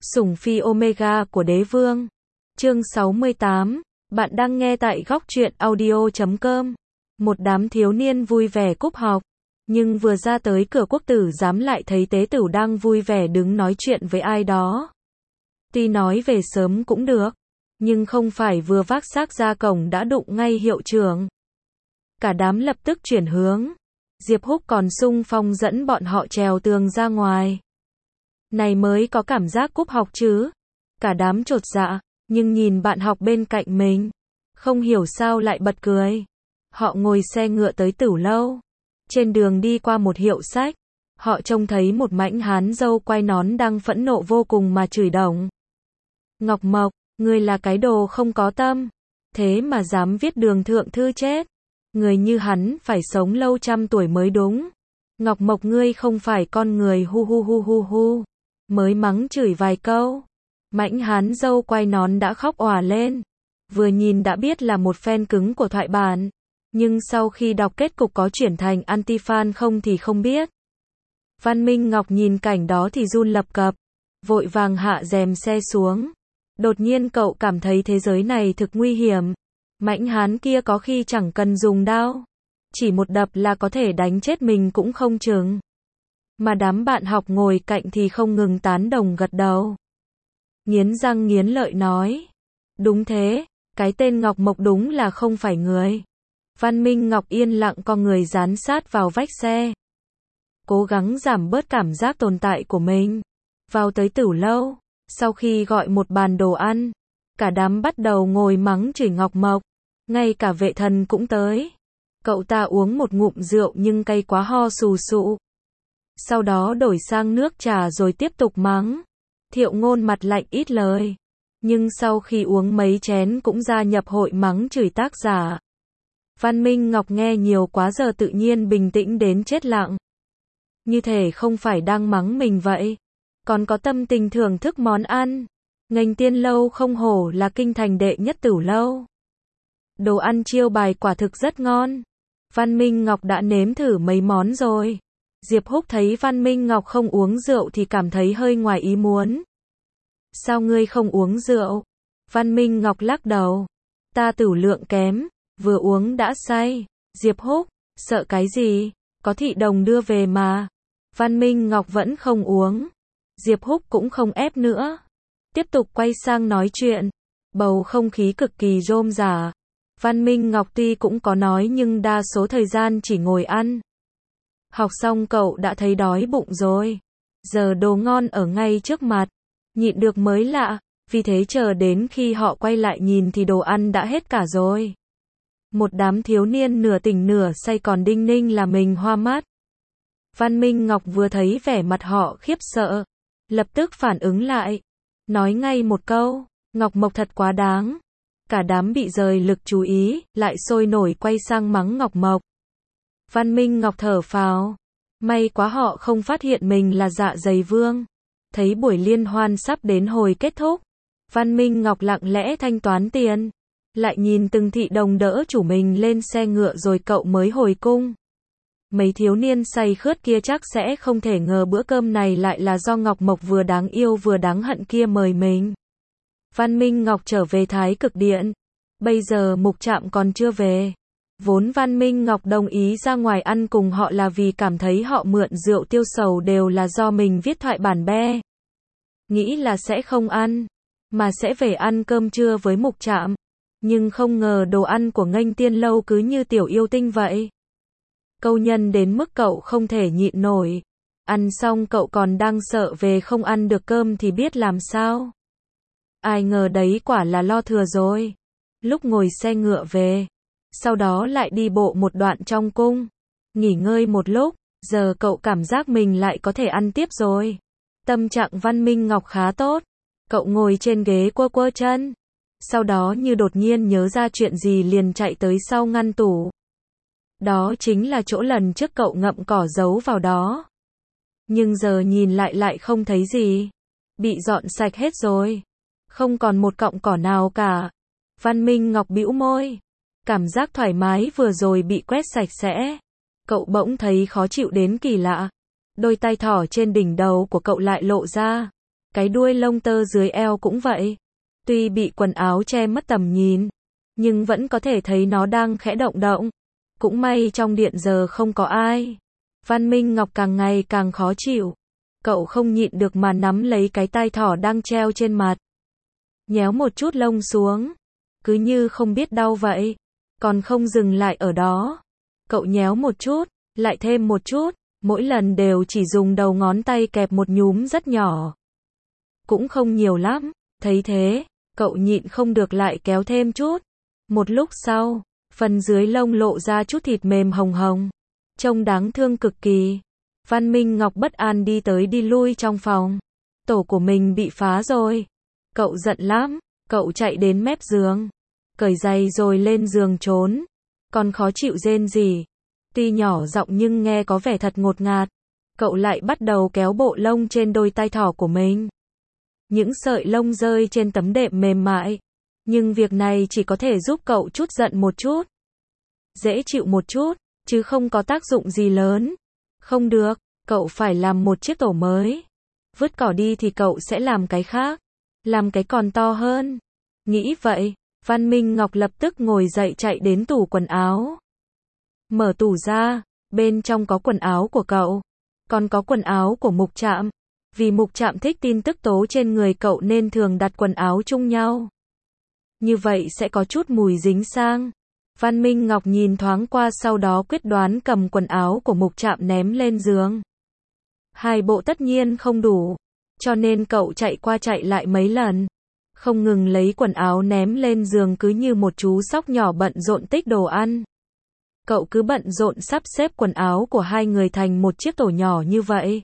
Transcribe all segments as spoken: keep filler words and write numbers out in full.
Sủng phi Omega của đế vương. Chương sáu mươi tám. Bạn đang nghe tại góc truyện audio chấm com. Một đám thiếu niên vui vẻ cúp học. Nhưng vừa ra tới cửa quốc tử giám lại thấy tế tửu đang vui vẻ đứng nói chuyện với ai đó. Tuy nói về sớm cũng được, nhưng không phải vừa vác xác ra cổng đã đụng ngay hiệu trưởng. Cả đám lập tức chuyển hướng. Diệp Húc còn xung phong dẫn bọn họ trèo tường ra ngoài. Này mới có cảm giác cúp học chứ. Cả đám chột dạ, nhưng nhìn bạn học bên cạnh mình, không hiểu sao lại bật cười. Họ ngồi xe ngựa tới Tử Lâu. Trên đường đi qua một hiệu sách, họ trông thấy một mãnh hán râu quai nón đang phẫn nộ vô cùng mà chửi đồng. Ngọc Mộc, ngươi là cái đồ không có tâm, thế mà dám viết đường thượng thư chết. Người như hắn phải sống lâu trăm tuổi mới đúng. Ngọc Mộc ngươi không phải con người, hu hu hu hu hu. Mới mắng chửi vài câu, mãnh hán râu quai nón đã khóc òa lên. Vừa nhìn đã biết là một fan cứng của thoại bản, nhưng sau khi đọc kết cục có chuyển thành anti-fan không thì không biết. Văn Minh Ngọc nhìn cảnh đó thì run lập cập, vội vàng hạ rèm xe xuống. Đột nhiên cậu cảm thấy thế giới này thực nguy hiểm. Mãnh hán kia có khi chẳng cần dùng đao, chỉ một đập là có thể đánh chết mình cũng không chừng. Mà đám bạn học ngồi cạnh thì không ngừng tán đồng gật đầu. Nghiến răng nghiến lợi nói. Đúng thế, cái tên Ngọc Mộc đúng là không phải người. Văn Minh Ngọc yên lặng co người dán sát vào vách xe. Cố gắng giảm bớt cảm giác tồn tại của mình. Vào tới Tử Lâu, sau khi gọi một bàn đồ ăn, cả đám bắt đầu ngồi mắng chửi Ngọc Mộc. Ngay cả vệ thần cũng tới. Cậu ta uống một ngụm rượu nhưng cay quá ho sù sụ. Sau đó đổi sang nước trà rồi tiếp tục mắng. Thiệu Ngôn mặt lạnh ít lời, nhưng sau khi uống mấy chén cũng gia nhập hội mắng chửi tác giả. Văn Minh Ngọc nghe nhiều quá giờ tự nhiên bình tĩnh đến chết lặng. Như thể không phải đang mắng mình vậy, còn có tâm tình thưởng thức món ăn. Nghênh Tiên Lâu không hổ là kinh thành đệ nhất Tử Lâu. Đồ ăn chiêu bài quả thực rất ngon. Văn Minh Ngọc đã nếm thử mấy món rồi. Diệp Húc thấy Văn Minh Ngọc không uống rượu thì cảm thấy hơi ngoài ý muốn. Sao ngươi không uống rượu? Văn Minh Ngọc lắc đầu. Ta tửu lượng kém, vừa uống đã say. Diệp Húc, sợ cái gì? Có thị đồng đưa về mà. Văn Minh Ngọc vẫn không uống. Diệp Húc cũng không ép nữa. Tiếp tục quay sang nói chuyện. Bầu không khí cực kỳ rôm rả. Văn Minh Ngọc tuy cũng có nói nhưng đa số thời gian chỉ ngồi ăn. Học xong cậu đã thấy đói bụng rồi. Giờ đồ ngon ở ngay trước mặt. Nhịn được mới lạ. Vì thế chờ đến khi họ quay lại nhìn thì đồ ăn đã hết cả rồi. Một đám thiếu niên nửa tỉnh nửa say còn đinh ninh là mình hoa mắt. Văn Minh Ngọc vừa thấy vẻ mặt họ khiếp sợ, lập tức phản ứng lại. Nói ngay một câu, Ngọc Mộc thật quá đáng. Cả đám bị rời lực chú ý, lại sôi nổi quay sang mắng Ngọc Mộc. Văn Minh Ngọc thở phào. May quá họ không phát hiện mình là Dạ Dày Vương. Thấy buổi liên hoan sắp đến hồi kết thúc, Văn Minh Ngọc lặng lẽ thanh toán tiền. Lại nhìn từng thị đồng đỡ chủ mình lên xe ngựa rồi cậu mới hồi cung. Mấy thiếu niên say khướt kia chắc sẽ không thể ngờ bữa cơm này lại là do Ngọc Mộc vừa đáng yêu vừa đáng hận kia mời mình. Văn Minh Ngọc trở về Thái Cực Điện. Bây giờ Mục Trạm còn chưa về. Vốn Văn Minh Ngọc đồng ý ra ngoài ăn cùng họ là vì cảm thấy họ mượn rượu tiêu sầu đều là do mình viết thoại bản be. Nghĩ là sẽ không ăn, mà sẽ về ăn cơm trưa với Mục Trạm. Nhưng không ngờ đồ ăn của Nghênh Tiên Lâu cứ như tiểu yêu tinh vậy. Câu nhân đến mức cậu không thể nhịn nổi. Ăn xong cậu còn đang sợ về không ăn được cơm thì biết làm sao. Ai ngờ đấy quả là lo thừa rồi. Lúc ngồi xe ngựa về, sau đó lại đi bộ một đoạn trong cung, nghỉ ngơi một lúc, giờ cậu cảm giác mình lại có thể ăn tiếp rồi. Tâm trạng Văn Minh Ngọc khá tốt. Cậu ngồi trên ghế quơ quơ chân. Sau đó như đột nhiên nhớ ra chuyện gì liền chạy tới sau ngăn tủ. Đó chính là chỗ lần trước cậu ngậm cỏ giấu vào đó. Nhưng giờ nhìn lại lại không thấy gì. Bị dọn sạch hết rồi. Không còn một cọng cỏ nào cả. Văn Minh Ngọc bĩu môi. Cảm giác thoải mái vừa rồi bị quét sạch sẽ. Cậu bỗng thấy khó chịu đến kỳ lạ. Đôi tay thỏ trên đỉnh đầu của cậu lại lộ ra. Cái đuôi lông tơ dưới eo cũng vậy. Tuy bị quần áo che mất tầm nhìn, nhưng vẫn có thể thấy nó đang khẽ động động. Cũng may trong điện giờ không có ai. Văn Minh Ngọc càng ngày càng khó chịu. Cậu không nhịn được mà nắm lấy cái tai thỏ đang treo trên mặt. Nhéo một chút lông xuống. Cứ như không biết đau vậy. Còn không dừng lại ở đó. Cậu nhéo một chút, lại thêm một chút. Mỗi lần đều chỉ dùng đầu ngón tay kẹp một nhúm rất nhỏ. Cũng không nhiều lắm. Thấy thế, cậu nhịn không được lại kéo thêm chút. Một lúc sau, phần dưới lông lộ ra chút thịt mềm hồng hồng. Trông đáng thương cực kỳ. Văn Minh Ngọc bất an đi tới đi lui trong phòng. Tổ của mình bị phá rồi. Cậu giận lắm. Cậu chạy đến mép giường. Cởi giày rồi lên giường trốn. Còn khó chịu rên rỉ. Tuy nhỏ giọng nhưng nghe có vẻ thật ngột ngạt. Cậu lại bắt đầu kéo bộ lông trên đôi tai thỏ của mình. Những sợi lông rơi trên tấm đệm mềm mại. Nhưng việc này chỉ có thể giúp cậu chút giận một chút. Dễ chịu một chút, chứ không có tác dụng gì lớn. Không được, cậu phải làm một chiếc tổ mới. Vứt cỏ đi thì cậu sẽ làm cái khác. Làm cái còn to hơn. Nghĩ vậy, Văn Minh Ngọc lập tức ngồi dậy chạy đến tủ quần áo. Mở tủ ra, bên trong có quần áo của cậu. Còn có quần áo của Mục Trạm. Vì Mục Trạm thích tin tức tố trên người cậu nên thường đặt quần áo chung nhau. Như vậy sẽ có chút mùi dính sang. Văn Minh Ngọc nhìn thoáng qua sau đó quyết đoán cầm quần áo của Mục Trạm ném lên giường. Hai bộ tất nhiên không đủ. Cho nên cậu chạy qua chạy lại mấy lần. Không ngừng lấy quần áo ném lên giường cứ như một chú sóc nhỏ bận rộn tích đồ ăn. Cậu cứ bận rộn sắp xếp quần áo của hai người thành một chiếc tổ nhỏ như vậy.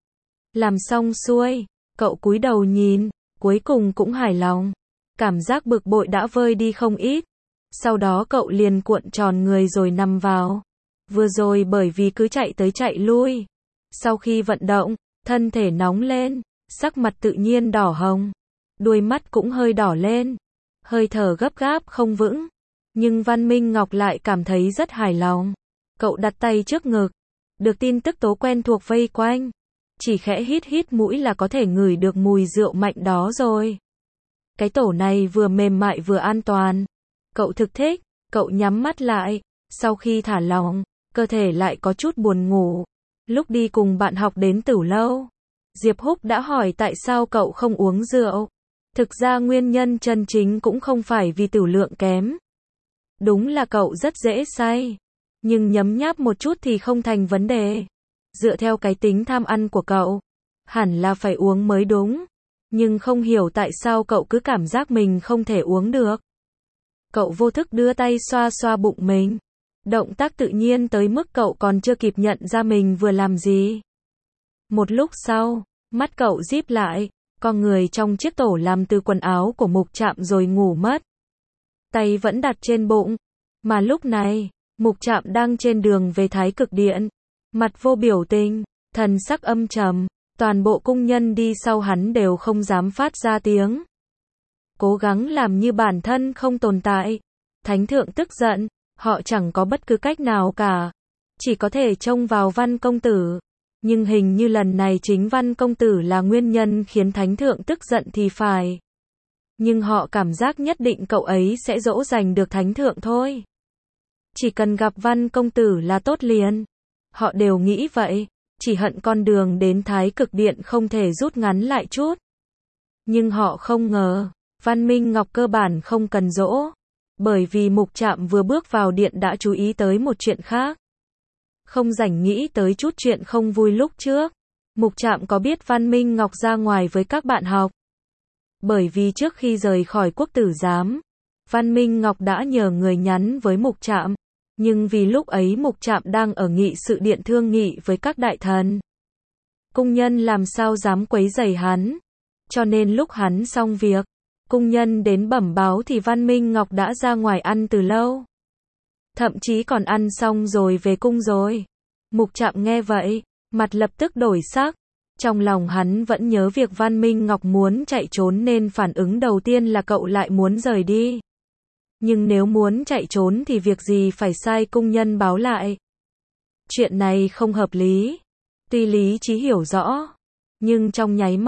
Làm xong xuôi, cậu cúi đầu nhìn, cuối cùng cũng hài lòng. Cảm giác bực bội đã vơi đi không ít. Sau đó cậu liền cuộn tròn người rồi nằm vào. Vừa rồi bởi vì cứ chạy tới chạy lui. Sau khi vận động, thân thể nóng lên, sắc mặt tự nhiên đỏ hồng. Đuôi mắt cũng hơi đỏ lên. Hơi thở gấp gáp không vững. Nhưng Văn Minh Ngọc lại cảm thấy rất hài lòng. Cậu đặt tay trước ngực. Được tin tức tố quen thuộc vây quanh. Chỉ khẽ hít hít mũi là có thể ngửi được mùi rượu mạnh đó rồi. Cái tổ này vừa mềm mại vừa an toàn. Cậu thực thích. Cậu nhắm mắt lại. Sau khi thả lỏng, cơ thể lại có chút buồn ngủ. Lúc đi cùng bạn học đến Tử Lâu, Diệp Húc đã hỏi tại sao cậu không uống rượu. Thực ra nguyên nhân chân chính cũng không phải vì tửu lượng kém. Đúng là cậu rất dễ say. Nhưng nhấm nháp một chút thì không thành vấn đề. Dựa theo cái tính tham ăn của cậu, hẳn là phải uống mới đúng. Nhưng không hiểu tại sao cậu cứ cảm giác mình không thể uống được. Cậu vô thức đưa tay xoa xoa bụng mình. Động tác tự nhiên tới mức cậu còn chưa kịp nhận ra mình vừa làm gì. Một lúc sau, mắt cậu díp lại, con người trong chiếc tổ làm từ quần áo của Mục Trạm rồi ngủ mất. Tay vẫn đặt trên bụng. Mà lúc này, Mục Trạm đang trên đường về Thái Cực Điện. Mặt vô biểu tình, thần sắc âm trầm. Toàn bộ cung nhân đi sau hắn đều không dám phát ra tiếng. Cố gắng làm như bản thân không tồn tại. Thánh thượng tức giận, họ chẳng có bất cứ cách nào cả. Chỉ có thể trông vào Văn công tử. Nhưng hình như lần này chính Văn công tử là nguyên nhân khiến thánh thượng tức giận thì phải. Nhưng họ cảm giác nhất định cậu ấy sẽ dỗ dành được thánh thượng thôi. Chỉ cần gặp Văn công tử là tốt liền. Họ đều nghĩ vậy. Chỉ hận con đường đến Thái Cực Điện không thể rút ngắn lại chút. Nhưng họ không ngờ, Văn Minh Ngọc cơ bản không cần dỗ. Bởi vì Mục Trạm vừa bước vào điện đã chú ý tới một chuyện khác. Không rảnh nghĩ tới chút chuyện không vui lúc trước. Mục Trạm có biết Văn Minh Ngọc ra ngoài với các bạn học. Bởi vì trước khi rời khỏi quốc tử giám, Văn Minh Ngọc đã nhờ người nhắn với Mục Trạm. Nhưng vì lúc ấy Mục Trạm đang ở nghị sự điện thương nghị với các đại thần. Cung nhân làm sao dám quấy rầy hắn. Cho nên lúc hắn xong việc, cung nhân đến bẩm báo thì Văn Minh Ngọc đã ra ngoài ăn từ lâu. Thậm chí còn ăn xong rồi về cung rồi. Mục Trạm nghe vậy, mặt lập tức đổi sắc. Trong lòng hắn vẫn nhớ việc Văn Minh Ngọc muốn chạy trốn nên phản ứng đầu tiên là cậu lại muốn rời đi. Nhưng nếu muốn chạy trốn thì việc gì phải sai cung nhân báo lại. Chuyện này không hợp lý. Tuy lý trí hiểu rõ, nhưng trong nháy mắt,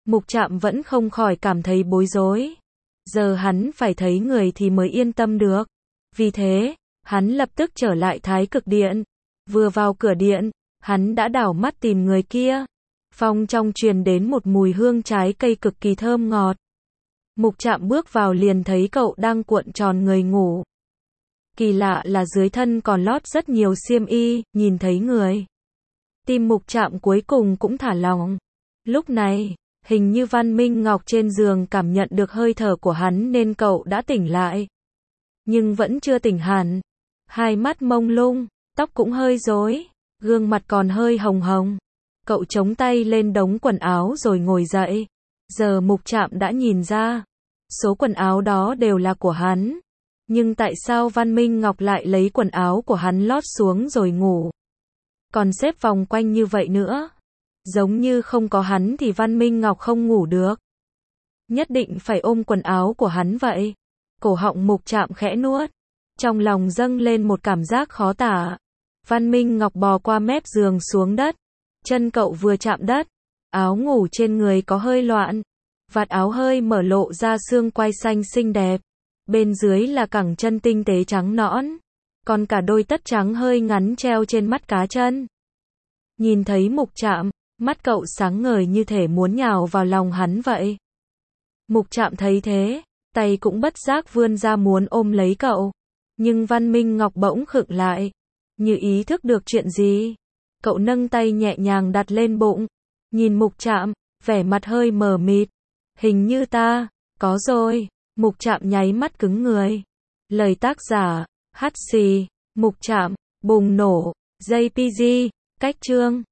Mục Trạm vẫn không khỏi cảm thấy bối rối. Giờ hắn phải thấy người thì mới yên tâm được. Vì thế, hắn lập tức trở lại Thái Cực Điện. Vừa vào cửa điện, hắn đã đảo mắt tìm người kia. Phòng trong truyền đến một mùi hương trái cây cực kỳ thơm ngọt. Mục Trạm bước vào liền thấy cậu đang cuộn tròn người ngủ. Kỳ lạ là dưới thân còn lót rất nhiều xiêm y, nhìn thấy người. Tim Mục Trạm cuối cùng cũng thả lỏng. Lúc này, hình như Văn Minh Ngọc trên giường cảm nhận được hơi thở của hắn nên cậu đã tỉnh lại. Nhưng vẫn chưa tỉnh hẳn. Hai mắt mông lung, tóc cũng hơi rối, gương mặt còn hơi hồng hồng. Cậu chống tay lên đống quần áo rồi ngồi dậy. Giờ Mục Trạm đã nhìn ra, số quần áo đó đều là của hắn. Nhưng tại sao Văn Minh Ngọc lại lấy quần áo của hắn lót xuống rồi ngủ? Còn xếp vòng quanh như vậy nữa. Giống như không có hắn thì Văn Minh Ngọc không ngủ được. Nhất định phải ôm quần áo của hắn vậy. Cổ họng Mục Trạm khẽ nuốt. Trong lòng dâng lên một cảm giác khó tả. Văn Minh Ngọc bò qua mép giường xuống đất. Chân cậu vừa chạm đất. Áo ngủ trên người có hơi loạn. Vạt áo hơi mở lộ ra xương quai xanh xinh đẹp. Bên dưới là cẳng chân tinh tế trắng nõn. Còn cả đôi tất trắng hơi ngắn treo trên mắt cá chân. Nhìn thấy Mục Trạm, mắt cậu sáng ngời như thể muốn nhào vào lòng hắn vậy. Mục Trạm thấy thế, tay cũng bất giác vươn ra muốn ôm lấy cậu. Nhưng Văn Minh Ngọc bỗng khựng lại. Như ý thức được chuyện gì. Cậu nâng tay nhẹ nhàng đặt lên bụng. Nhìn Mục Trạm, vẻ mặt hơi mờ mịt. Hình như ta, có rồi. Mục Trạm nháy mắt cứng người. Lời tác giả, hắt xì, Mục Trạm, bùng nổ, gi pê giê, cách chương.